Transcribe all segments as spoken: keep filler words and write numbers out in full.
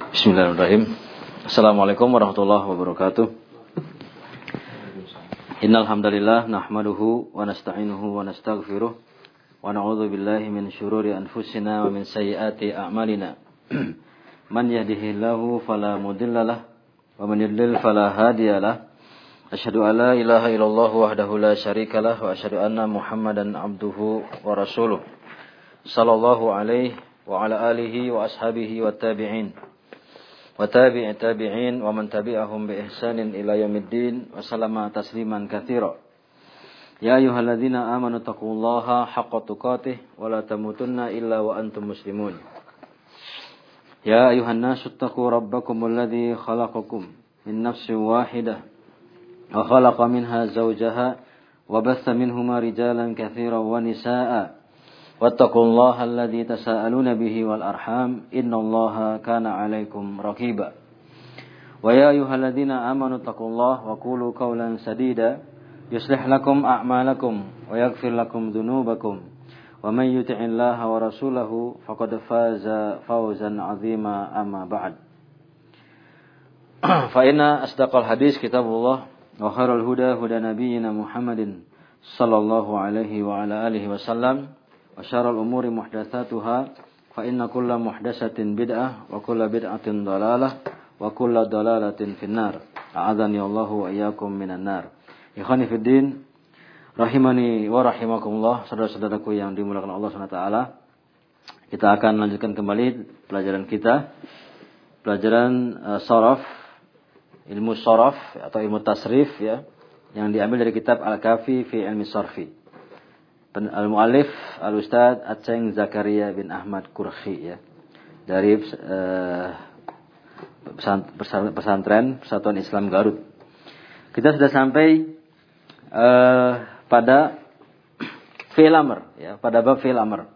Bismillahirrahmanirrahim. Assalamualaikum warahmatullahi wabarakatuh. Innal hamdalillah nahmaduhu wa nasta'inuhu wa nastaghfiruh wa na'udzu billahi min syururi anfusina wa min sayyiati a'malina. Man yahdihillahu fala mudhillalah wa man yudlil fala hadiyalah. Asyhadu an la ilaha illallah wahdahu la syarikalah wa asyhadu anna Muhammadan abduhu wa rasuluh. Sallallahu alaihi wa ala alihi wa ashabihi wa tabi'in. Wa tabi'i tabi'in wa man tabi'ahum bi ihsanin ila yaumiddin wa sallama tasliman katsira. Ya ayyuhalladzina amanu taqullaha haqqa tuqatih wa la tamutunna illa wa antum muslimun. Ya ayyuhan nasu taqu rabbakumul ladzi khalaqakum min nafsin wahidah wa khalaqa minha zawjaha wa batha minhuma rijalan katsiran wa nisaa'a. Wattaqullaha alladzi tasaaluna bihi wal arham innallaha kana 'alaikum raqiba. Wa ya ayyuhalladzina amanu taqullaha wa qulu qawlan sadida yuslih lakum a'malakum wa yaghfir lakum dhunubakum wa may yuti'illaha wa rasulahu faqad faza fawzan 'azima amma ba'd. Fa inna asdaqal hadis kitabullah wa khairal huda huda nabiyyina Muhammadin sallallahu alaihi wa ala alihi wasallam. Wa syarrul umuri muhdatsatuha fa inna kulla muhdatsatin bid'ah wa kulla bid'atin dhalalah wa kulla dhalalatin finnar. A'adzani Allahu wa iyyakum minan nar. Ikhwani fid din, rahimani wa rahimakumullah, saudara-saudaraku yang dimuliakan Allah Subhanahu wa taala. Kita akan lanjutkan kembali pelajaran kita. Pelajaran uh, sharaf, ilmu sharaf atau ilmu tasrif ya, yang diambil dari kitab Al-Kafi fi Ilmi Sarfi. Al-Mu'allif Al-Ustadz Aceng Zakaria bin Ahmad Kurhi ya, dari uh, pesantren Persatuan Islam Garut. Kita sudah sampai uh, pada fi'il amr ya, pada bab fi'il amr.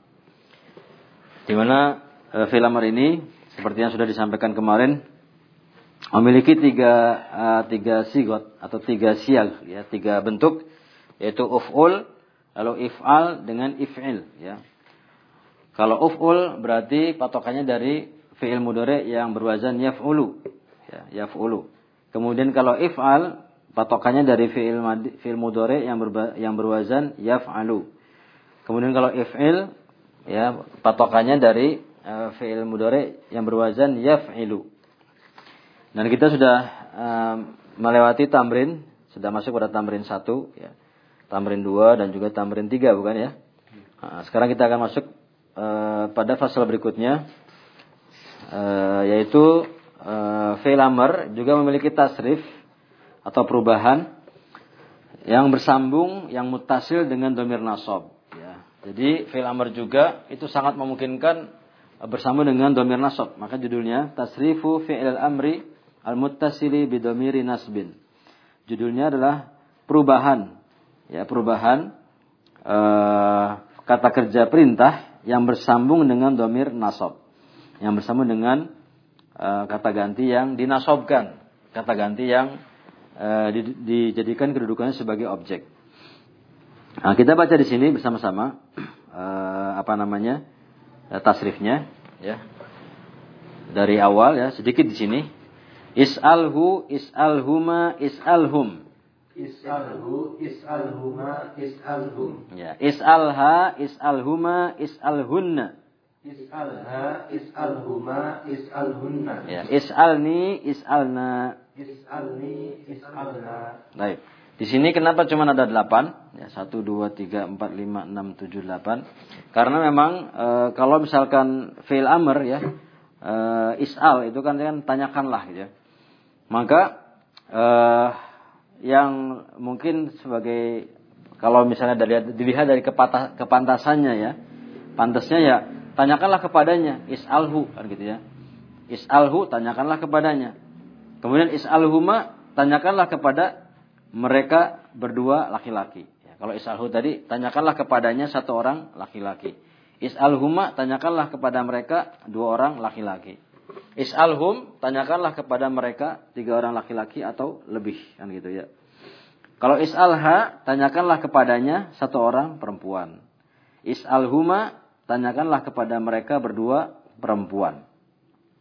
Di mana uh, fi'il amr ini seperti yang sudah disampaikan kemarin memiliki tiga uh, tiga sigot atau tiga siag ya, tiga bentuk, yaitu uf'ul, lalu if'al dengan if'il ya. Kalau uf'ul berarti patokannya dari fi'il mudhari yang berwazan yaf'ulu ya, yaf'ulu. Kemudian kalau if'al patokannya dari fi'il fi'il mudhari yang berba, yang berwazan yaf'alu. Kemudian kalau if'il ya patokannya dari uh, fi'il mudhari yang berwazan yaf'ilu. Dan kita sudah uh, melewati tamrin, sudah masuk pada tamrin satu ya. Tamrin dua dan juga tamrin tiga bukan ya. Nah, sekarang kita akan masuk uh, pada fasal berikutnya, uh, yaitu uh, fi'il amr juga memiliki tasrif atau perubahan yang bersambung, yang muttasil dengan dhamir nasab ya. Jadi fi'il amr juga itu sangat memungkinkan bersambung dengan dhamir nasab. Maka judulnya tasrifu fi'il amri al-muttasili bi dhamiri nasbin. Judulnya adalah perubahan ya, perubahan uh, kata kerja perintah yang bersambung dengan dhamir nasab, yang bersambung dengan uh, kata ganti yang dinasobkan, kata ganti yang uh, di, dijadikan kedudukannya sebagai objek. Nah, kita baca di sini bersama-sama uh, apa namanya uh, tasrifnya ya, dari awal ya, sedikit di sini. Is'alhu, is'alhuma, is'alhum. Is'alhu, is'alhuma, is'alhum. Ya, is'alha, is'alhuma, is'alhunna. Is'alha, is'alhuma, is'alhunna. Ya, is'alni, is'alna. Is'alni, is'alna. Baik. Di sini kenapa cuma ada delapan? Ya, satu, dua, tiga, empat, lima, enam, tujuh, delapan. Karena memang e, kalau misalkan fi'il amr ya, e, is'al itu kan kan tanyakanlah gitu ya. Maka e, yang mungkin sebagai, kalau misalnya dilihat, dilihat dari kepatah, kepantasannya ya, pantasnya ya tanyakanlah kepadanya, is'alhu kan gitu ya. Is'alhu, tanyakanlah kepadanya. Kemudian is'alhuma, tanyakanlah kepada mereka berdua laki-laki ya. Kalau is'alhu tadi, tanyakanlah kepadanya satu orang laki-laki. Is'alhuma, tanyakanlah kepada mereka dua orang laki-laki. Is'alhum, tanyakanlah kepada mereka tiga orang laki-laki atau lebih kan gitu ya. Kalau is'alha, tanyakanlah kepadanya satu orang perempuan. Is'alhuma, tanyakanlah kepada mereka berdua perempuan.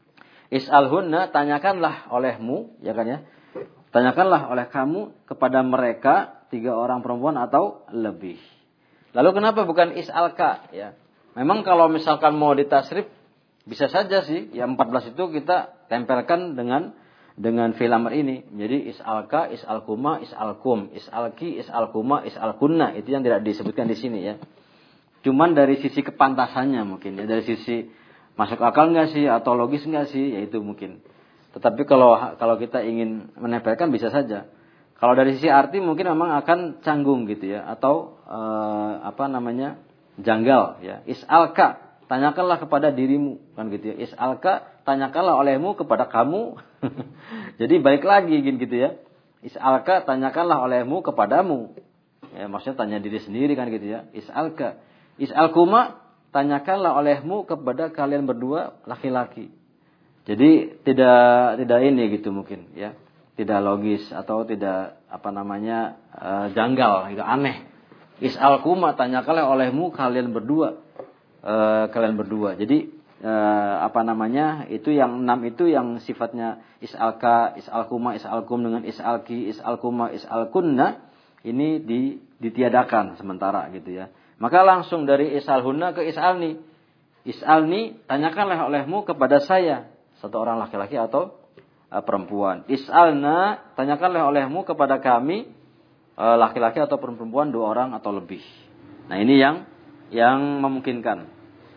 Is'alhunna, tanyakanlah olehmu, ya kan ya? Tanyakanlah oleh kamu kepada mereka tiga orang perempuan atau lebih. Lalu kenapa bukan is'alka, ya? Memang kalau misalkan mau ditasrif bisa saja sih, ya empat belas itu kita tempelkan dengan dengan fi'il amr ini. Jadi is'alka, is'alkuma, is'alkum, is'alki, is'alkuma, is'alkunna, itu yang tidak disebutkan di sini ya. Cuman dari sisi kepantasannya mungkin ya, dari sisi masuk akal enggak sih atau logis enggak sih, ya itu mungkin. Tetapi kalau kalau kita ingin menempelkan bisa saja. Kalau dari sisi arti mungkin memang akan canggung gitu ya, atau eh, apa namanya? janggal ya. Is'alka, tanyakanlah kepada dirimu, kan gitu ya. Is'alka, tanyakanlah olehmu kepada kamu. Jadi balik lagi gitu ya. Is'alka, tanyakanlah olehmu kepadamu. Ya, maksudnya tanya diri sendiri kan gitu ya. Is'alka. Is'alkuma, tanyakanlah olehmu kepada kalian berdua laki-laki. Jadi tidak tidak ini gitu mungkin ya. Tidak logis atau tidak apa namanya uh, janggal, gitu, aneh. Is'alkuma, tanyakanlah olehmu kalian berdua, uh, kalian berdua. Jadi uh, apa namanya itu yang enam itu yang sifatnya is'alka, is'alkuma, is'alkum dengan is'alki, is'alkuma, is'alkunna ini di, ditiadakan sementara gitu ya. Maka langsung dari is'alhunna ke is'alni. Is'alni, tanyakanlah olehmu kepada saya, satu orang laki-laki atau uh, perempuan. Is'alna, tanyakanlah olehmu kepada kami, laki-laki atau perempuan dua orang atau lebih. Nah ini yang yang memungkinkan.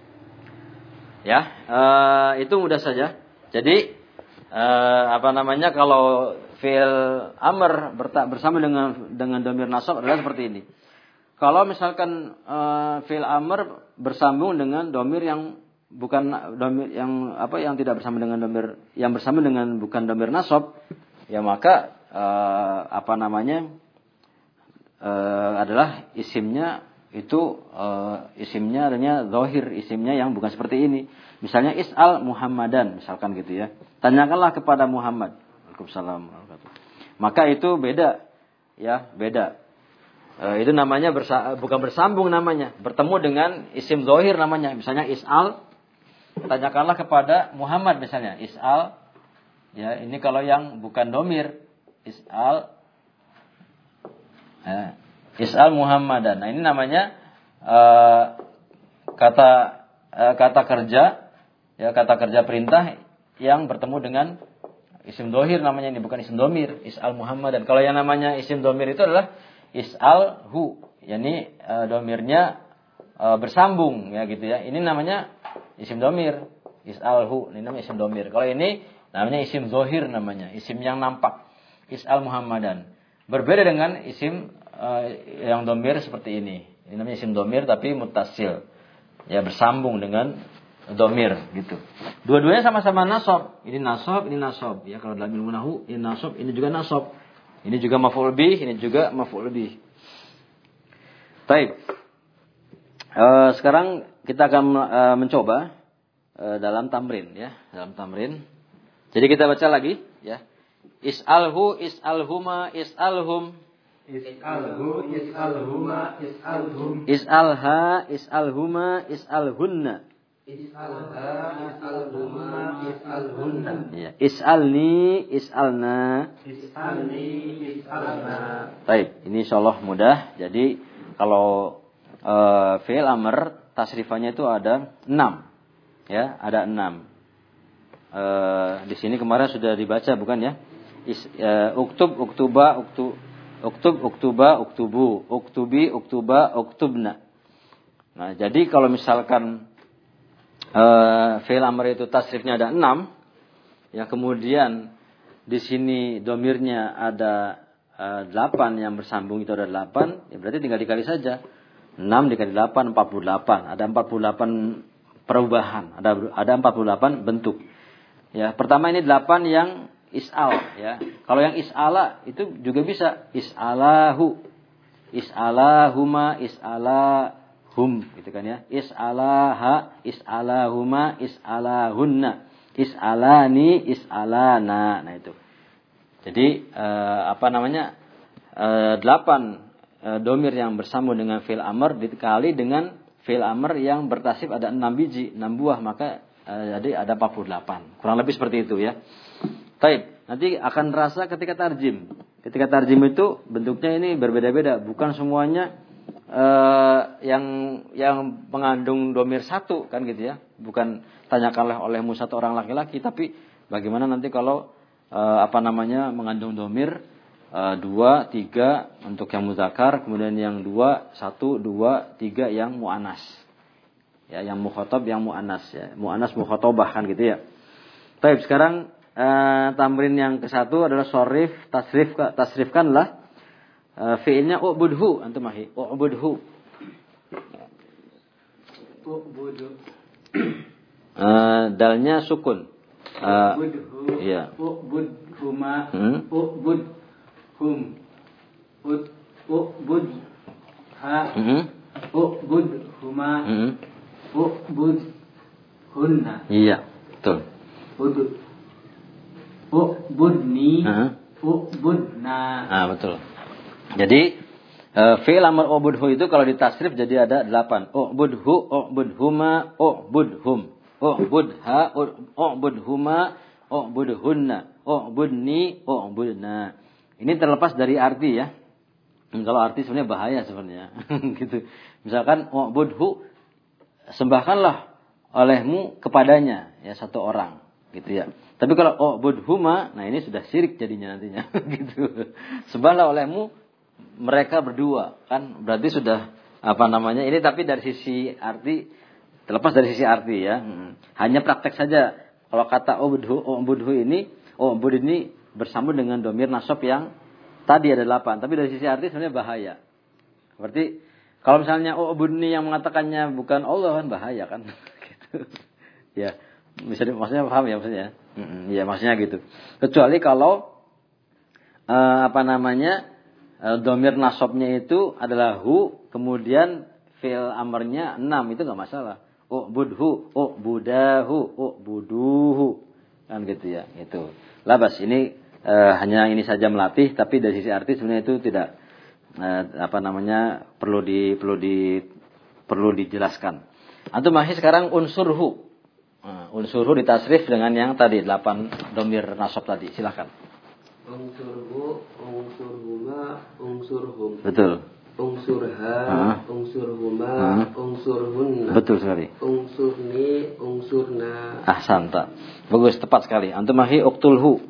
Ya, e, itu mudah saja. Jadi e, apa namanya kalau fi'il amr bersama dengan dengan dhamir nasab adalah seperti ini. Kalau misalkan e, fi'il amr bersambung dengan dhamir yang bukan dhamir yang apa yang tidak bersama dengan dhamir yang bersama dengan bukan dhamir nasab, ya maka e, apa namanya Uh, adalah isimnya itu uh, isimnya adanya zahir, isimnya yang bukan seperti ini. Misalnya is'al Muhammadan misalkan gitu ya. Tanyakanlah kepada Muhammad. Waalaikumsalam. Maka itu beda ya, beda. Uh, itu namanya bersa- bukan bersambung namanya, bertemu dengan isim zahir namanya. Misalnya is'al, tanyakanlah kepada Muhammad misalnya. Is'al ya, ini kalau yang bukan domir. Is'al Ya, is'al Muhammadan. Nah ini namanya uh, kata uh, kata kerja, ya kata kerja perintah yang bertemu dengan isim dohir namanya ini, bukan isim domir. Is'al Muhammadan. Kalau yang namanya isim domir itu adalah is'al hu, yakni uh, domirnya uh, bersambung ya gitu ya. Ini namanya isim domir. Is'al hu, ini namanya isim domir. Kalau ini namanya isim dohir namanya, isim yang nampak. Is'al Muhammadan. Berbeda dengan isim uh, yang domir seperti ini. Ini namanya isim domir tapi mutasil. Ya bersambung dengan domir gitu. Dua-duanya sama-sama nasab. Ini nasab, ini nasab. Ya kalau dalam ilmu nahwu ini nasab, ini juga nasab. Ini juga maf'ul bih, ini juga maf'ul bih. Baik. Uh, sekarang kita akan uh, mencoba uh, dalam tamrin ya, dalam tamrin. Jadi kita baca lagi ya. Is'alhu, is'alhuma, is'alhum. Is'alhu, is'alhuma, is'alhum. Is'alha, is'alhuma, is'alhunna. Is'alha, is'alhuma, is'alhunna. Ya. Is'alni, is'alna. Is'alni, is'alna. Baik, ini insyaallah mudah. Jadi kalau uh, fi'il amr tasrifannya itu ada enam. Ya, ada enam. Uh, di sini kemarin sudah dibaca bukan ya? Is, uh, uktub, uktuba, uktu, uktub, uktuba, uktubu, uktubi, uktuba, uktubna. Nah, jadi kalau misalkan uh, fi'il amr itu tasrifnya ada enam, yang kemudian di sini domirnya ada uh, delapan yang bersambung itu ada delapan, ya berarti tinggal dikali saja. enam dikali delapan, empat puluh delapan. Ada empat puluh delapan perubahan, ada ada empat puluh delapan bentuk. Ya, pertama ini delapan yang is'al ya. Kalau yang is'ala itu juga bisa is'alahu, is'alahuma, is'alahum gitu kan ya. Is'alaha, is'alahuma, is'alahunna, is'alani, is'alana. Nah itu. Jadi eh, apa namanya? Eh, delapan eh, domir yang bersambung dengan fi'il amr dikali dengan fi'il amr yang bertasrif ada enam biji, enam buah, maka Uh, jadi ada empat puluh delapan. Kurang lebih seperti itu ya. Baik, nanti akan terasa ketika tarjim. Ketika tarjim itu bentuknya ini berbeda-beda, bukan semuanya uh, yang yang mengandung domir satu kan gitu ya. Bukan tanyakanlah olehmu satu orang laki-laki, tapi bagaimana nanti kalau uh, apa namanya mengandung domir uh, dua, tiga untuk yang muzakkar, kemudian yang dua, satu, dua, tiga yang mu'anas. Ya, yang mukhatab, yang mu'anas ya. Mu'anas mukhatabah kan gitu ya. Baik, sekarang uh, tamrin yang ke satu adalah sharif, tasrif, tasrifkanlah uh, fi'ilnya u'budhu antum ahi. U'budhu. U'budu. Uh, dalnya sukun. Uh, U'budhu. Iya. U'budhuma. Hmm? U'budhum. Ud u'bud ha. Hmm? U'budhuma. Hmm? U'budhunna. Iya, betul. Ud U'budni. Uh-huh. U'budna. Ah, betul. Jadi uh, fi'il amr u'budhu itu kalau ditasrif jadi ada delapan. U'budhu, u'budhuma, u'budhum. U'budha, u'budhuma, u'budhunna, u'budni, u'budna. Ini terlepas dari arti ya. Kalau arti sebenarnya bahaya sebenarnya. Gitu. Misalkan u'budhu, sembahkanlah olehmu kepadanya ya satu orang gitu ya. Tapi kalau u'budhuma, nah ini sudah syirik jadinya nantinya gitu. Sembahlah olehmu mereka berdua kan berarti sudah apa namanya ini tapi dari sisi arti terlepas dari sisi arti ya. Hmm. Hanya praktek saja kalau kata u'budhu u'budhu ini u'bud ini bersambung dengan domir nasab yang tadi ada delapan, tapi dari sisi arti sebenarnya bahaya. Berarti kalau misalnya u'budni yang mengatakannya bukan Allah kan bahaya kan gitu. Ya, bisa maksudnya paham ya maksudnya. Hmm, ya maksudnya gitu. Kecuali kalau uh, apa namanya uh, domir nasabnya itu adalah hu, kemudian fi'il amarnya enam, itu enggak masalah. U'budhu, u'budahu, u'buduhu. Kan gitu ya, itu. Labas ini uh, hanya ini saja melatih, tapi dari sisi arti sebenarnya itu tidak uh, apa namanya perlu di perlu di perlu dijelaskan. Antum masih sekarang unsurhu. Uh, unsurhu ditasrif dengan yang tadi delapan domir nasab tadi. Silakan. Unsurhu, unsurhuma, unsurhum. Betul. Unsurha, uh. unsurhuma, uh. unsurhunna. Betul sekali. Unsurni, unsurna. Ahsanta. Bagus, tepat sekali. Antum masih uktulhu.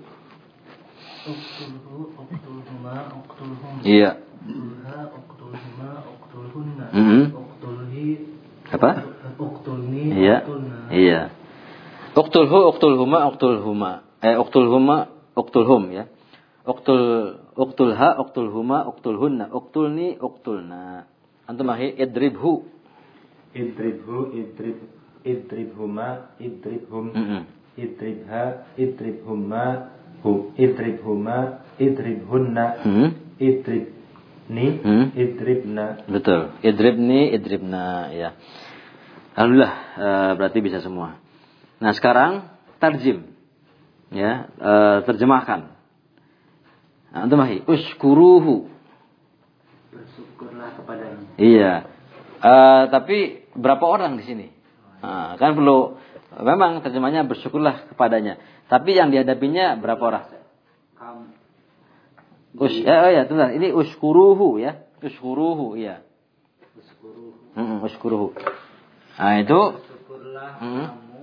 Uktulhu, uktulhuma, uktulhum. Iya. Uktulha, uktulhuma, uktulhunna. Mm-hmm. Uktulhi. Apa? Uktulni, Iya. uktulna. Iya. Uktulhu, uktulhuma, uktulhuma. Eh, uktulhuma, uktulhum ya. Uktul, uktulha, uktulhuma, uktulhunna. Uktulni, uktulna. Antum masih idribhu. Idribhu, idrib, idribhuma, idribhum. Mm-hmm. Idribha, idribhuma, hum, idribhuma, idribhunna. Hmm? Idribni, Hmm? idribna. Betul. Idribni, idribna ya. Alhamdulillah e, berarti bisa semua. Nah, sekarang tarjim. Ya, e, terjemahkan. Nah, antum mahi uskuruhu. Bersyukurlah kepadanya. Iya. E, tapi berapa orang di sini? Nah, kan perlu memang terjemahnya bersyukurlah kepadanya. Tapi yang dihadapinya berapa orang? Kamu. Us, ya, oh ya, tunggu. Ini uskuruhu ya. Uskuruhu, iya. Uskuruhu. Hmm, uskuruhu. Nah, itu Bersyukurlah hmm. kamu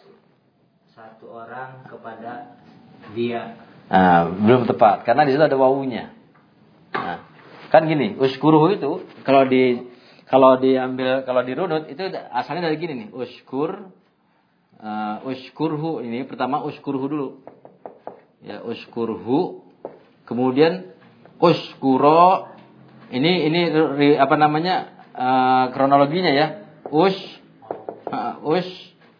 satu orang kepada dia. Nah, belum tepat karena di situ ada wawunya. Nah, kan gini, uskuruhu itu kalau di kalau diambil kalau dirunut itu asalnya dari gini nih, uskur uh, uskurhu ini pertama uskurhu dulu. Ya, uskurhu. Kemudian uskuro ini ini apa namanya? Uh, kronologinya ya. Us uh, us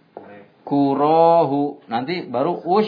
kurohu. Nanti baru us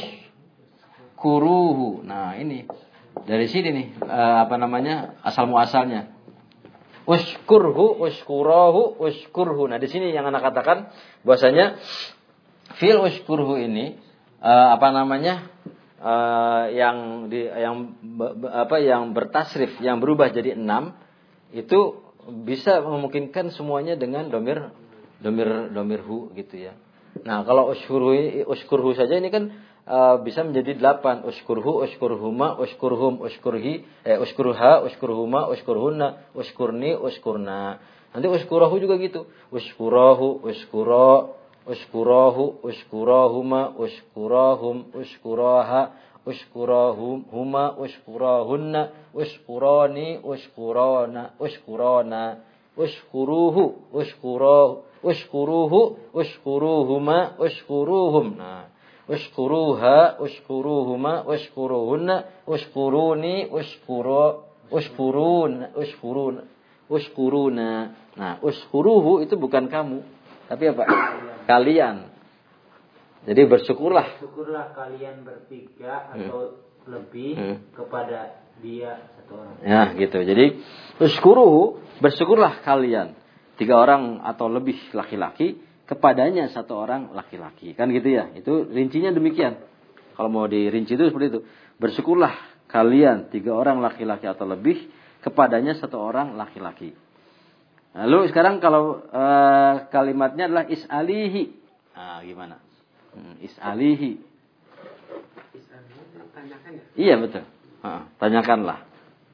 kuruhu. Nah, ini dari sini nih uh, apa namanya? asal muasalnya. Uskurhu, uskurohu, uskurhu. Nah, di sini yang anak katakan bahwasanya fil uskurhu ini uh, apa namanya? Uh, yang di yang apa yang bertasrif, yang berubah jadi enam itu bisa memungkinkan semuanya dengan domir domir domir hu gitu ya. Nah, kalau ushkurhu ushkurhu saja ini kan uh, bisa menjadi delapan. Ushkurhu, ushkurhuma, ushkurhum, ushkurhi, eh ushkurha, ushkurhuma, ushkurhunna, ushkurni, ushkurna. Nanti ushkurahu juga gitu. Ushkurahu, ushkura, ushkurahu, ushkurahuma, ushkurahum, ushkuraha, ushkurahum, huma, ushkurahunna, ushkurani, ushkurana, ushkurana, ushkuruhu, ushkurahu, ushkuruhu, ushkuruhuma, ushkuruhum. Nah, ushkuruha, ushkuruhuma, ushkuruhunna, ushkuruni, ushkuro, ushkurun, ushkurun, ushkuruna. Nah, ushkuruhu itu bukan kamu, tapi apa? Kalian. Jadi bersyukurlah. Bersyukurlah kalian bertiga atau hmm. lebih hmm. kepada dia satu orang. Ya, gitu. Jadi ushkuruhu, bersyukurlah kalian tiga orang atau lebih laki-laki kepadanya satu orang laki-laki. Kan gitu ya. Itu rincinya demikian. Kalau mau dirinci itu seperti itu. Bersyukurlah kalian tiga orang laki-laki atau lebih kepadanya satu orang laki-laki. Lalu sekarang kalau uh, kalimatnya adalah is'alihi. Nah, gimana? Hmm, is'alihi. Is'alihi tanyakan ya? Iya, betul. Ha, tanyakanlah.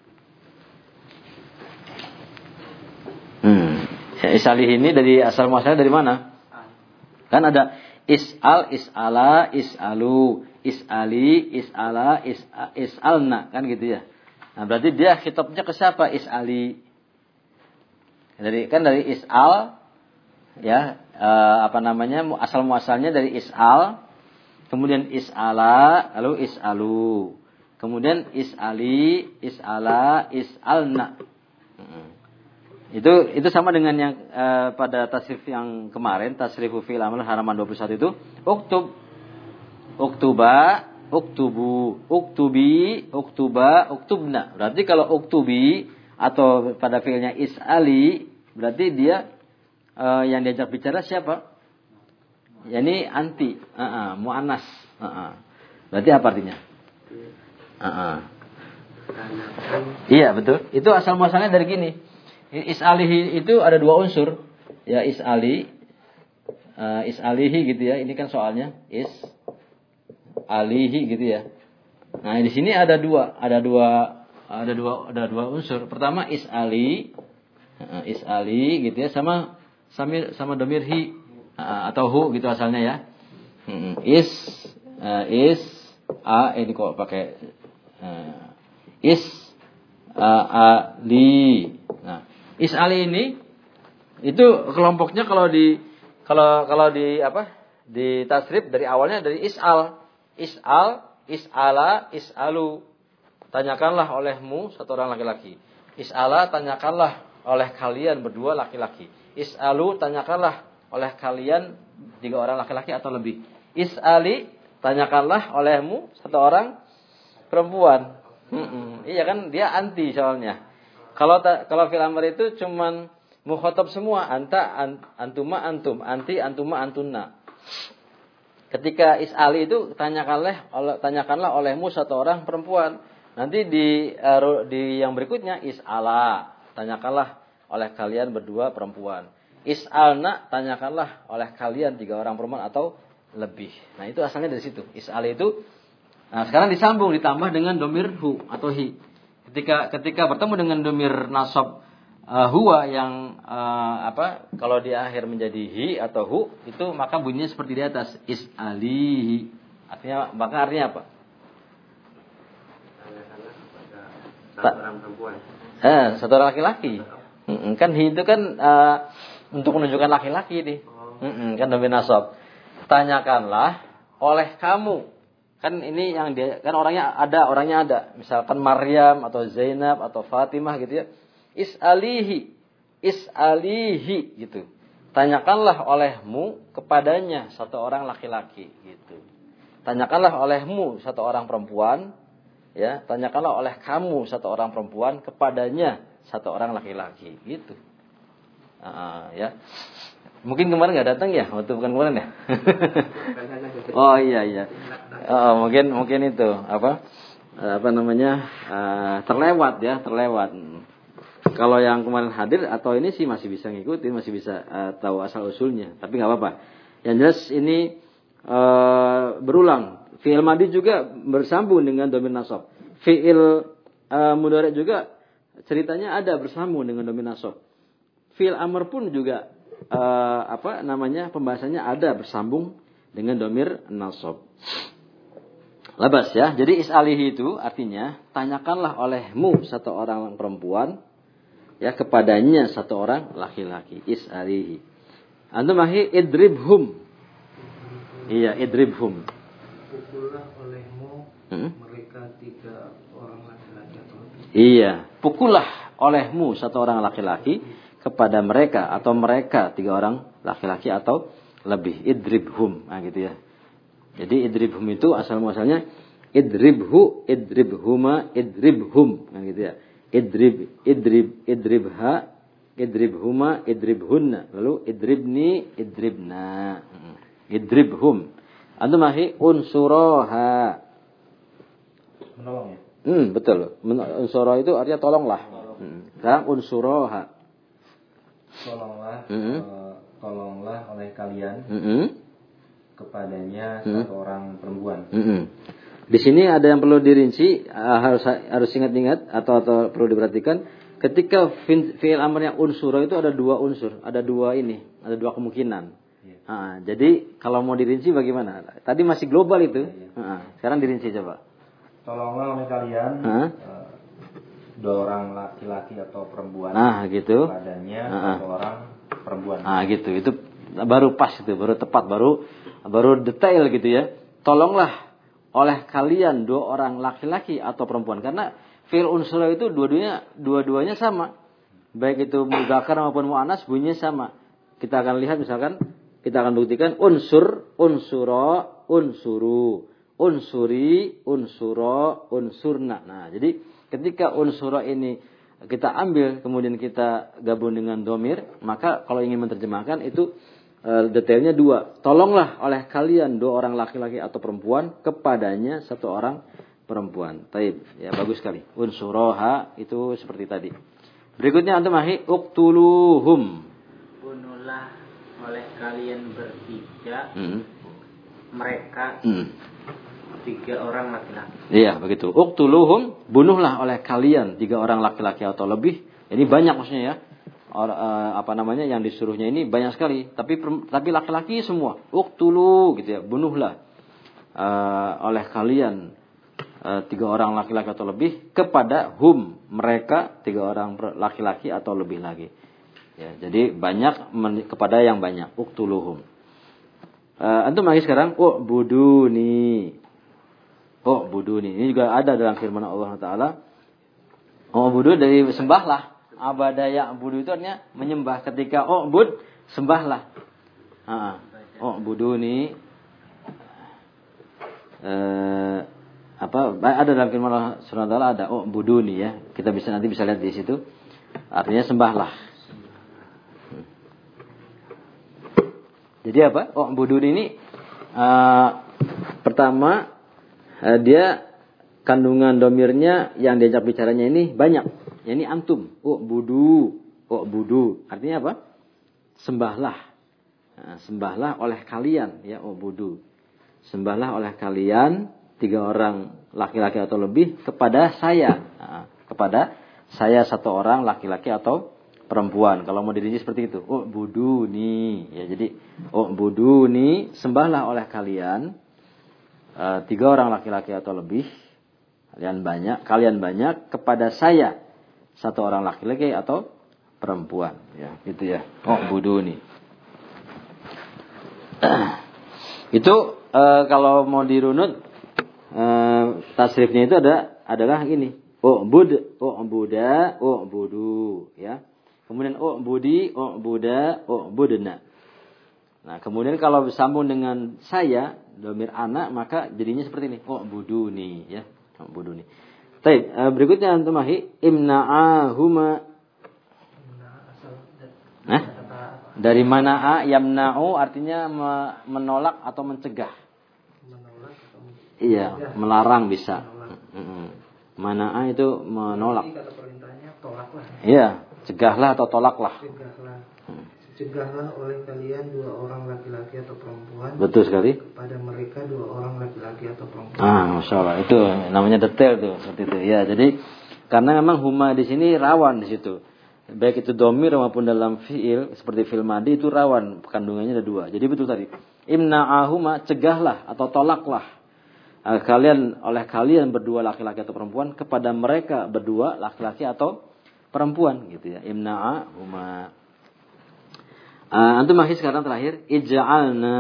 Hmm. Ya, is'alihi ini dari asal muasalnya dari mana? Kan ada is'al, is'ala, is'alu, is'ali, is'ala, is'a, is'alna. Kan gitu ya. Nah, berarti dia khitabnya ke siapa? Is'ali. Dari kan dari is'al ya eh, apa namanya asal muasalnya dari is'al, kemudian is'ala, lalu is'alu, kemudian is'ali, is'ala, is'alna. Hmm. Itu itu sama dengan yang eh, pada tasrif yang kemarin, tasrifu fi'il amr halaman dua puluh satu itu, uktub, uktuba, uktubu, uktubi, uktuba, uktubna. Berarti kalau uktubi atau pada fiilnya is'ali, berarti dia uh, yang diajak bicara siapa? Yani anti, uh-uh, mu'annas. Uh-uh. Berarti apa artinya? Uh-uh. Iya, betul. Itu asal muasalnya dari gini. Is'alihi itu ada dua unsur. Ya, is'ali, uh, is'alihi gitu ya. Ini kan soalnya is'alihi gitu ya. Nah, di sini ada dua, ada dua ada dua ada dua unsur. Pertama is'ali, uh, is'ali gitu ya, sama sama sama domir hi uh, atau hu gitu asalnya ya. Hmm, is uh, is a ini kok pakai uh, is uh, ali. Nah, is'ali ini itu kelompoknya kalau di kalau kalau di apa? Di tasrif dari awalnya dari is'al. Is'al, is'ala, is'alu. Tanyakanlah olehmu satu orang laki-laki. Is'ala, tanyakanlah oleh kalian berdua laki-laki. Is'alu, tanyakanlah oleh kalian tiga orang laki-laki atau lebih. Is'ali, tanyakanlah olehmu satu orang perempuan. Hmm, iya kan dia anti soalnya. Kalau ta, kalau fil amr itu cuman mukhatab semua, anta, an, antuma, antum, anti, antuma, antunna. Ketika is'ali itu tanyakanlah oleh tanyakanlah olehmu satu orang perempuan. Nanti di uh, di yang berikutnya is'ala, tanyakanlah oleh kalian berdua perempuan. Is'alna, tanyakanlah oleh kalian tiga orang perempuan atau lebih. Nah, itu asalnya dari situ. Is'al itu. Nah, sekarang disambung ditambah dengan domir hu atau hi. Ketika ketika bertemu dengan domir nasab uh, huwa yang uh, apa? Kalau di akhir menjadi hi atau hu, itu maka bunyinya seperti di atas, is'alihi. Artinya maka artinya apa? Satu orang perempuan. Eh, satu orang laki-laki. Mm-mm. Kan hi itu kan uh, untuk menunjukkan laki-laki nih. Mm-mm. Kan domir nasab. Tanyakanlah oleh kamu. Kan ini yang dia kan orangnya ada, orangnya ada. Misalkan Maryam atau Zainab atau Fatimah gitu ya. Is'alihi, is'alihi gitu. Tanyakanlah olehmu kepadanya satu orang laki-laki gitu. Tanyakanlah olehmu satu orang perempuan. Ya, tanyakanlah oleh kamu satu orang perempuan kepadanya satu orang laki-laki gitu. Uh, ya. Mungkin kemarin nggak datang ya, waktu bukan kemarin ya. Oh iya iya. Oh, mungkin mungkin itu apa apa namanya uh, terlewat ya terlewat. Kalau yang kemarin hadir atau ini sih masih bisa ngikutin, masih bisa uh, tahu asal usulnya. Tapi nggak apa-apa. Yang jelas ini uh, berulang. Fi'il madhi juga bersambung dengan dhamir nasab. Fi'il uh, mudhari juga ceritanya ada bersambung dengan dhamir nasab. Fi'il amr pun juga uh, apa namanya pembahasannya ada bersambung dengan dhamir nasab. Labas ya. Jadi is'alihi itu artinya tanyakanlah olehmu satu orang perempuan ya kepadanya satu orang laki-laki. Is'alihi. Antum ahi idribhum. Iya, idribhum. Pukullah olehmu hmm? mereka tiga orang laki-laki atau lebih. Iya, pukullah olehmu satu orang laki-laki kepada mereka atau mereka tiga orang laki-laki atau lebih. Idribhum. Nah gitu ya. Jadi idribhum itu asal muasalnya idribhu, idribhuma, idribhum. Nah gitu ya. Idrib, idrib, idribha, idribhuma, idribhunna. Lalu idribni, idribna. Idribhum. Antum ahi unsuraha. Menolong ya? Hmm, betul. Unsura itu artinya tolonglah. Hmm. Sekarang unsuraha. Tolonglah, Hmm. uh, tolonglah oleh kalian Hmm. kepadanya Hmm. satu orang perempuan. Hmm. Di sini ada yang perlu dirinci, uh, harus harus ingat-ingat atau atau perlu diperhatikan. Ketika fi'il amrnya unsura itu ada dua unsur, ada dua ini, ada dua kemungkinan. Ya. Ha, jadi kalau mau dirinci bagaimana? Tadi masih global itu. Ya, ya. Ha, sekarang dirinci coba. Tolonglah oleh kalian Ha? uh, dua orang laki-laki atau perempuan. Nah, gitu. Kepadanya Ha. satu orang perempuan. Nah, gitu. Itu baru pas itu, baru tepat, baru baru detail gitu ya. Tolonglah oleh kalian dua orang laki-laki atau perempuan, karena fi'il unsura itu dua-duanya dua-duanya sama. Baik itu mudzakkar maupun muannas bunyinya sama. Kita akan lihat misalkan kita akan buktikan unsur, unsura, unsuru, unsuri, unsura, unsurna. Nah, jadi ketika unsura ini kita ambil kemudian kita gabung dengan domir, maka kalau ingin menerjemahkan itu e, detailnya dua. Tolonglah oleh kalian dua orang laki-laki atau perempuan kepadanya satu orang perempuan. Taib, ya bagus sekali. Unsuraha itu seperti tadi. Berikutnya antum ahi uqtuluhum. Bunuhlah oleh kalian bertiga Hmm. mereka Hmm. tiga orang laki-laki. Iya, begitu. Uqtuluhum, bunuhlah oleh kalian tiga orang laki-laki atau lebih. Ini banyak maksudnya ya. Or, uh, apa namanya yang disuruhnya ini banyak sekali, tapi tapi laki-laki semua. Uqtulu gitu ya, bunuhlah uh, oleh kalian uh, tiga orang laki-laki atau lebih kepada hum, mereka tiga orang laki-laki atau lebih lagi. Ya, jadi banyak men- kepada yang banyak. Uqtuluhum. Uh, antum lagi sekarang u'buduni. U'buduni. Ini juga ada dalam firman Allah Taala. U'budu dari sembahlah. Abada ya'budu itu artinya menyembah. Ketika u'bud, sembahlah. Heeh. U'buduni. Eh apa ada dalam firman Allah Subhanahu wa taala ada u'buduni ya. Kita bisa nanti bisa lihat di situ. Artinya sembahlah. Jadi apa? U'buduni ini uh, pertama uh, dia kandungan domirnya yang diajak bicaranya ini banyak. Ini antum. U'budu. U'budu. Artinya apa? Sembahlah. Nah, sembahlah oleh kalian. Ya, u'budu. Sembahlah oleh kalian. Tiga orang laki-laki atau lebih. Kepada saya. Nah, kepada saya satu orang laki-laki atau perempuan. Kalau mau dirinci seperti itu. U'buduni. Ya, jadi u'buduni. Sembahlah oleh kalian. Uh, tiga orang laki-laki atau lebih. Kalian banyak. Kalian banyak. Kepada saya. Satu orang laki-laki atau perempuan, ya, gitu ya. Oh, buduni. Itu e, kalau mau dirunut e, tasrifnya itu ada adalah ini. Oh, bud, oh buda, oh budu, ya. Kemudian oh budi, oh buda, oh budna. Nah, kemudian kalau bersambung dengan saya, domir anak, maka jadinya seperti ini. Oh buduni, ya. Oh buduni. Baik, berikutnya antum ahi imna'ahuma. Nah, dari mana a yamna'u artinya menolak atau mencegah. Menolak atau Iya, melarang bisa. Mana'a itu menolak. Kata perintahnya tolaklah. Iya, cegahlah atau tolaklah. Cegahlah. cegahlah oleh kalian dua orang laki-laki atau perempuan. Betul sekali. Kepada mereka dua orang laki-laki atau perempuan. Ah, masya Allah, itu namanya detail tuh seperti itu. Ya, jadi karena memang huma di sini rawan di situ. Baik itu domir maupun dalam fiil seperti fiil madi itu rawan, kandungannya ada dua. Jadi betul tadi. Imna'ahuma, cegahlah atau tolaklah uh, kalian oleh kalian berdua laki-laki atau perempuan kepada mereka berdua laki-laki atau perempuan gitu ya. Imna'ahuma. Uh, antum masih sekarang terakhir ij'alna.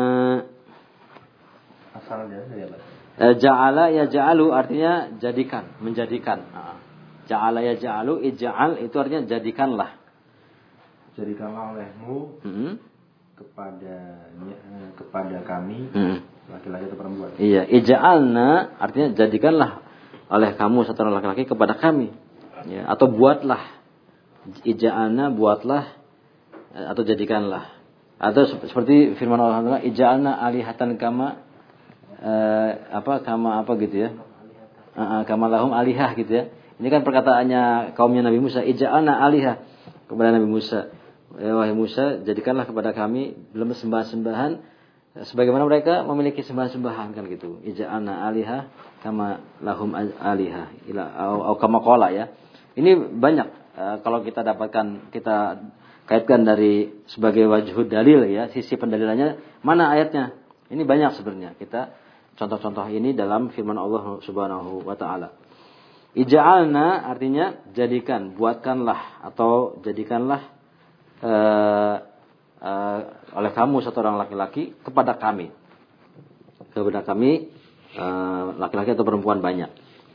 Asalnya ya Pak. Uh, ja'ala ya ja'alu artinya jadikan, menjadikan. Uh, ja'ala ya ja'alu, ij'al itu artinya jadikanlah. Jadikanlah olehmu Hmm. kepada eh, kepada kami Hmm. laki-laki atau perempuan. Iya, ij'alna artinya jadikanlah oleh kamu satu orang laki-laki kepada kami. Ya, atau buatlah. Ij'alna buatlah atau jadikanlah, atau seperti firman Allah Taala ij'alna alihatan kama eh, apa kama apa gitu ya, uh, kama lahum alihah gitu ya. Ini kan perkataannya kaumnya Nabi Musa, ij'alna alihah kepada Nabi Musa, eh, wahai Musa jadikanlah kepada kami belum sembahan-sembahan sebagaimana mereka memiliki sembahan-sembahan kan gitu. Ij'alna alihah kama lahum alihah ila au kama qala ya. Ini banyak uh, kalau kita dapatkan kita kaitkan dari sebagai wajhud dalil ya, sisi pendalilannya mana ayatnya. Ini banyak sebenarnya. Kita contoh-contoh ini dalam firman Allah Subhanahu wa taala. Ij'alna artinya jadikan, buatkanlah atau jadikanlah uh, uh, oleh kamu satu orang laki-laki kepada kami. Kepada kami uh, laki-laki atau perempuan banyak.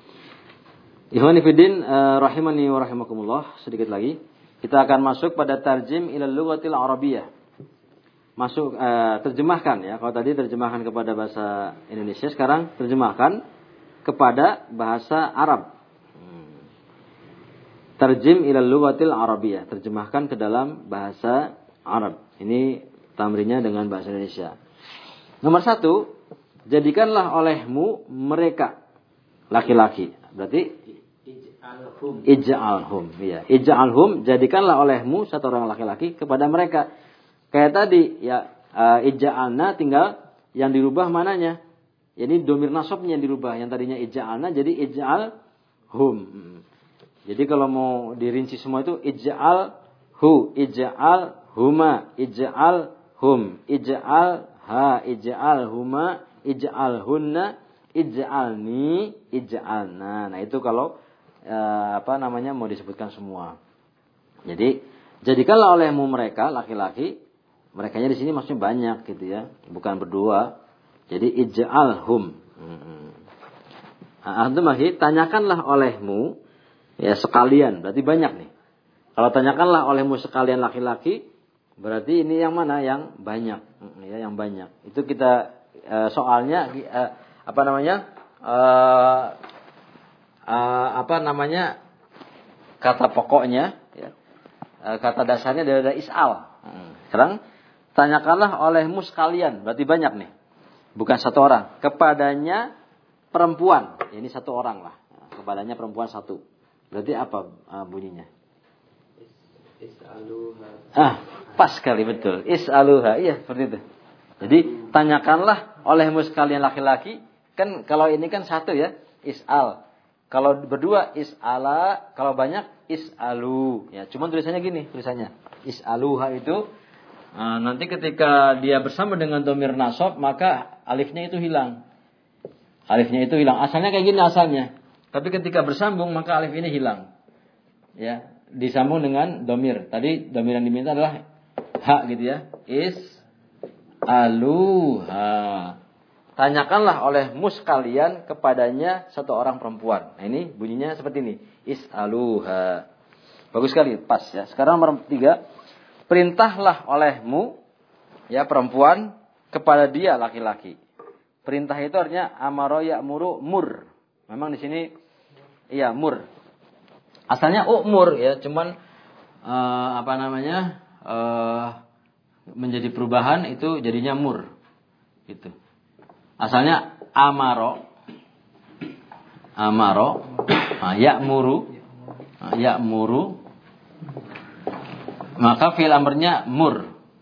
Ikhwani fiddin uh, rahimani wa rahimakumullah, sedikit lagi kita akan masuk pada tarjim ila lughatil arabiyyah. Masuk uh, terjemahkan ya. Kalau tadi terjemahkan kepada bahasa Indonesia, sekarang terjemahkan kepada bahasa Arab. Hmm. Tarjim ila lughatil arabiyyah, terjemahkan ke dalam bahasa Arab. Ini tamrinnya dengan bahasa Indonesia. Nomor satu, jadikanlah olehmu mereka laki-laki. Berarti Ij'alhum. Ij'alhum, iya. Ij'alhum, jadikanlah olehmu satu orang laki-laki kepada mereka. Kayak tadi, ya, uh, ij'alna tinggal yang dirubah mananya. Jadi domir nasabnya yang dirubah. Yang tadinya ij'alna jadi ij'alhum. Jadi kalau mau dirinci semua itu ij'alhu, ij'alhuma, ij'alhum, ij'alha, ij'alhuma, ij'alhunna, ij'alni, ij'alna. Nah, itu kalau Uh, apa namanya mau disebutkan semua. Jadi jadikanlah olehmu mereka laki-laki, merekanya di sini maksudnya banyak gitu ya, bukan berdua. Jadi ij'alhum. Hmm. Antum lagi tanyakanlah olehmu ya sekalian, berarti banyak nih. Kalau tanyakanlah olehmu sekalian laki-laki, berarti ini yang mana yang banyak, ya yang banyak. Itu kita uh, soalnya uh, apa namanya? Uh, Uh, apa namanya kata pokoknya ya, uh, kata dasarnya dari is'al. Hmm. Sekarang tanyakanlah olehmu sekalian, berarti banyak nih, bukan satu orang, kepadanya perempuan, ya, ini satu orang lah, nah, kepadanya perempuan satu, berarti apa uh, bunyinya? Is'aluha. Ah, pas sekali betul, is'aluha, iya seperti itu. Jadi tanyakanlah olehmu sekalian laki-laki, kan kalau ini kan satu ya, is'al. Kalau berdua is'ala, kalau banyak is'alu. Ya, cuma tulisannya gini, tulisannya. Is'aluha itu uh, nanti ketika dia bersama dengan domir nasab, maka alifnya itu hilang. Alifnya itu hilang. Asalnya kayak gini asalnya. Tapi ketika bersambung maka alif ini hilang. Ya, disambung dengan domir. Tadi domir yang diminta adalah ha gitu ya. Is'aluha. Tanyakanlah olehmu sekalian kepadanya satu orang perempuan. Nah, ini bunyinya seperti ini. Is'aluha. Bagus sekali, pas ya. Sekarang nomor tiga. Perintahlah olehmu, ya perempuan, kepada dia laki-laki. Perintah itu artinya amaro ya'muru mur. Memang di sini, iya mur. Asalnya umur ya, cuman uh, apa namanya uh, menjadi perubahan itu jadinya mur. Gitu. Asalnya amaro, amaro, nah, ya'muru, nah, ya'muru, maka fi'il amrnya mur,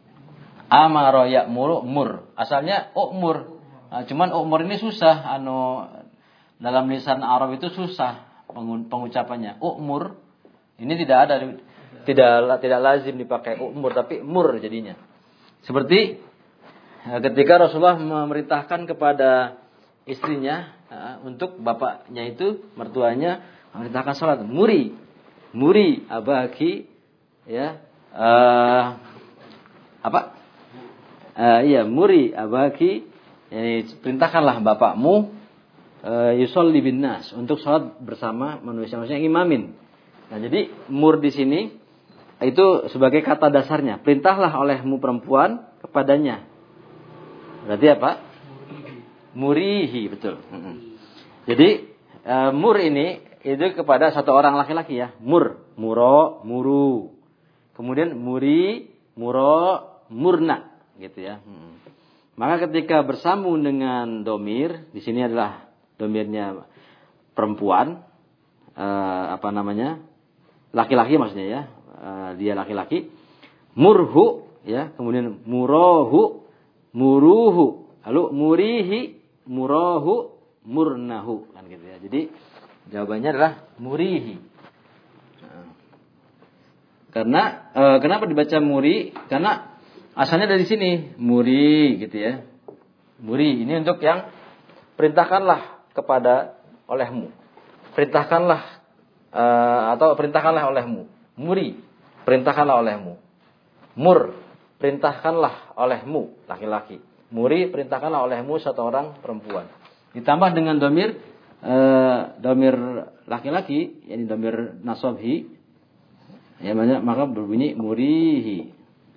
Amara ya'muru mur. Asalnya u'mur. Nah, cuman u'mur ini susah, anu dalam lisan Arab itu susah pengucapannya. U'mur ini tidak ada, tidak tidak lazim dipakai u'mur, tapi mur jadinya. Seperti ketika Rasulullah memerintahkan kepada istrinya untuk bapaknya itu, mertuanya memerintahkan salat, muri, muri abaki, ya, uh, apa? Uh, iya, muri abaki, yani perintahkanlah bapakmu uh, yusolli bin nas, untuk salat bersama manusia, manusia yang imamin. Nah, jadi mur di sini itu sebagai kata dasarnya, perintahlah olehmu perempuan kepadanya. Berarti apa? Murihi, betul. Jadi uh, mur ini itu kepada satu orang laki-laki ya, mur, muro, muru. Kemudian muri, muro, murna. Gitu ya. Hmm. Maka ketika bersambung dengan domir, di sini adalah domirnya perempuan, uh, apa namanya, laki-laki maksudnya ya, uh, dia laki-laki, murhu, ya, kemudian murohu, muruhu, lalu murihi, murohu, murnahu, kan gitu ya. Jadi jawabannya adalah murihi. Nah, karena uh, kenapa dibaca muri? Karena asalnya dari sini, muri gitu ya. Muri ini untuk yang perintahkanlah kepada olehmu. Perintahkanlah uh, atau perintahkanlah olehmu. Muri, perintahkanlah olehmu. Mur, perintahkanlah olehmu laki-laki. Muri, perintahkanlah olehmu satu orang perempuan. Ditambah dengan domir uh, domir laki-laki, yakni domir nasabhi, ya, maka berbunyi murihi.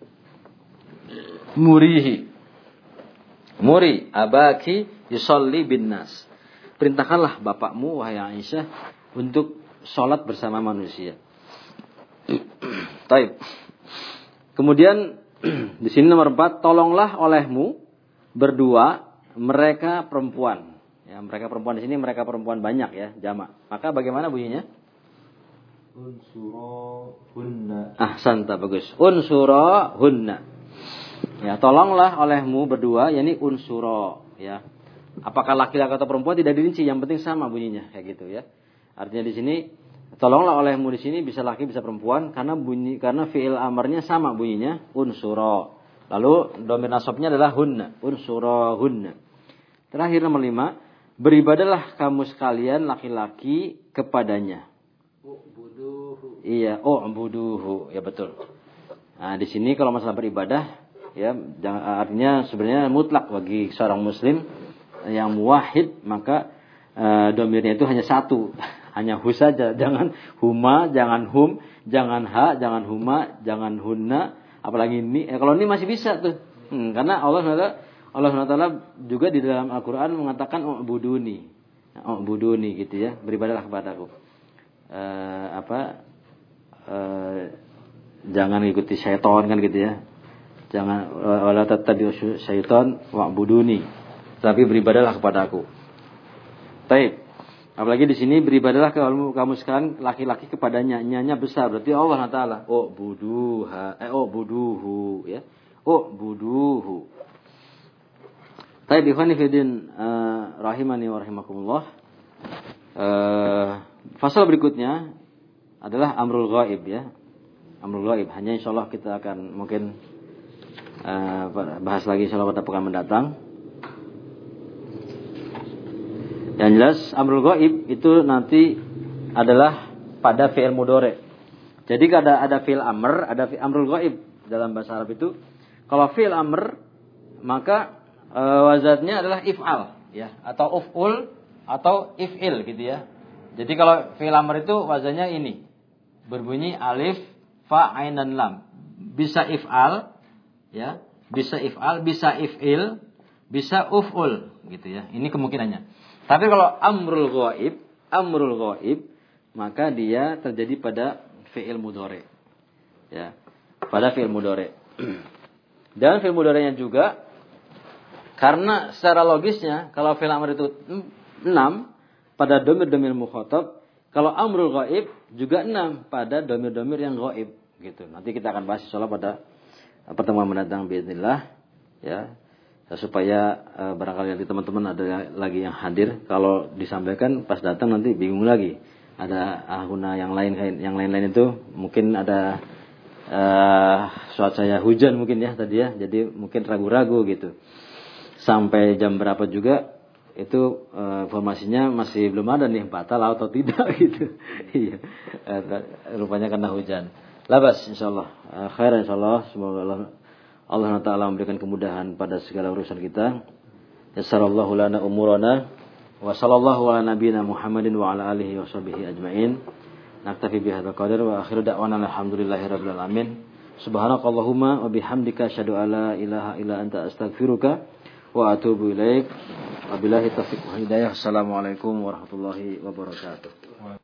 Murihi. Muri abaki yusolli bin nas. Perintahkanlah bapakmu wahai Aisyah untuk sholat bersama manusia. Taib. Kemudian di sini nomor empat, tolonglah olehmu berdua mereka perempuan. Ya, mereka perempuan di sini mereka perempuan banyak ya, jamak. Maka bagaimana bunyinya? Unsurahunna. Ahsanta, bagus. Unsurahunna. Ya, tolonglah olehmu berdua, yakni unsuro, ya. Apakah laki-laki atau perempuan tidak dirinci, yang penting sama bunyinya, kayak gitu ya. Artinya di sini tolonglah olehmu di sini bisa laki bisa perempuan karena bunyi karena fiil amarnya sama bunyinya unsuro. Lalu dhamir nasabnya adalah hunna, unsuro hunna. Terakhir nomor lima, beribadahlah kamu sekalian laki-laki kepadanya. U'buduhu. Iya, u'buduhu, ya betul. Nah, di sini kalau masalah beribadah, ya, artinya sebenarnya mutlak bagi seorang muslim yang muwahhid, maka uh, domirnya itu hanya satu, hanya hu saja, jangan huma, jangan hum, jangan ha, jangan huma, jangan hunna, apalagi ini. Eh, kalau ini masih bisa tuh, hmm, karena Allah SWT, Allah subhanahu wa taala juga di dalam Al-Quran mengatakan u'buduni, u'buduni gitu ya, beribadahlah kepadaku. Uh, apa? Uh, jangan ikuti syaitan kan gitu ya. Jangan wala tattabi'u syaitan wa'buduni. Tapi beribadahlah kepadaku. Baik. Apalagi di sini beribadahlah kamu kamu sekalian laki-laki kepadanya. Nyanya besar berarti Allah Taala. Oh buduha, eh oh buduhu ya. Oh buduhu. Baik, ikhwani fillah uh, rahimani wa rahimakumullah. Uh, fasal berikutnya adalah amrul ghaib ya. Amrul ghaib, hanya insyaallah kita akan mungkin Uh, bahas lagi insyaallah pada pekan mendatang. Yang jelas amrul ghaib itu nanti adalah pada fi'il mudhari. Jadi ada ada fi'il amr, ada fi'il amrul ghaib dalam bahasa Arab itu. Kalau fi'il amr maka uh, wazannya adalah if'al ya, atau uf'ul atau if'il gitu ya. Jadi kalau fi'il amr itu wazannya ini. Berbunyi alif, fa, ain dan lam. Bisa if'al ya, bisa if'al, bisa if'il, bisa uf'ul gitu ya. Ini kemungkinannya. Tapi kalau amrul ghaib, amrul ghaib maka dia terjadi pada fi'il mudhari. Ya, pada fi'il mudhari. Dan fi'il mudhari'nya juga karena secara logisnya kalau fi'il amr itu enam pada dhamir-dhamir mukhatab, kalau amrul ghaib juga enam pada dhamir-dhamir yang ghaib gitu. Nanti kita akan bahas insyaallah pada pertemuan mendatang biidznillah ya. Supaya uh, barangkali nanti teman-teman ada lagi yang hadir, kalau disampaikan pas datang nanti bingung lagi. Ada ahuna yang lain yang lain-lain itu mungkin ada uh, cuaca hujan mungkin ya tadi ya, jadi mungkin ragu-ragu gitu. Sampai jam berapa juga itu uh, informasinya masih belum ada nih batal atau tidak gitu. Iya. uh, rupanya karena hujan. Labas insyaallah. Uh, khair insyaallah, semoga Allah Allah Ta'ala memberikan kemudahan pada segala urusan kita. Yassarallahu lana umurana wa sallallahu ala nabiyina Muhammadin wa ala alihi wa sahbihi ajma'in. Naktafi bihadzal qadar wa akhiru da'wana alhamdulillahi rabbil alamin. Subhanakallahumma wa bihamdika asyhadu an la ilaha illa anta astaghfiruka wa atubu ilaik. Wabillahi taufiq wal hidayah. Assalamualaikum warahmatullahi wabarakatuh.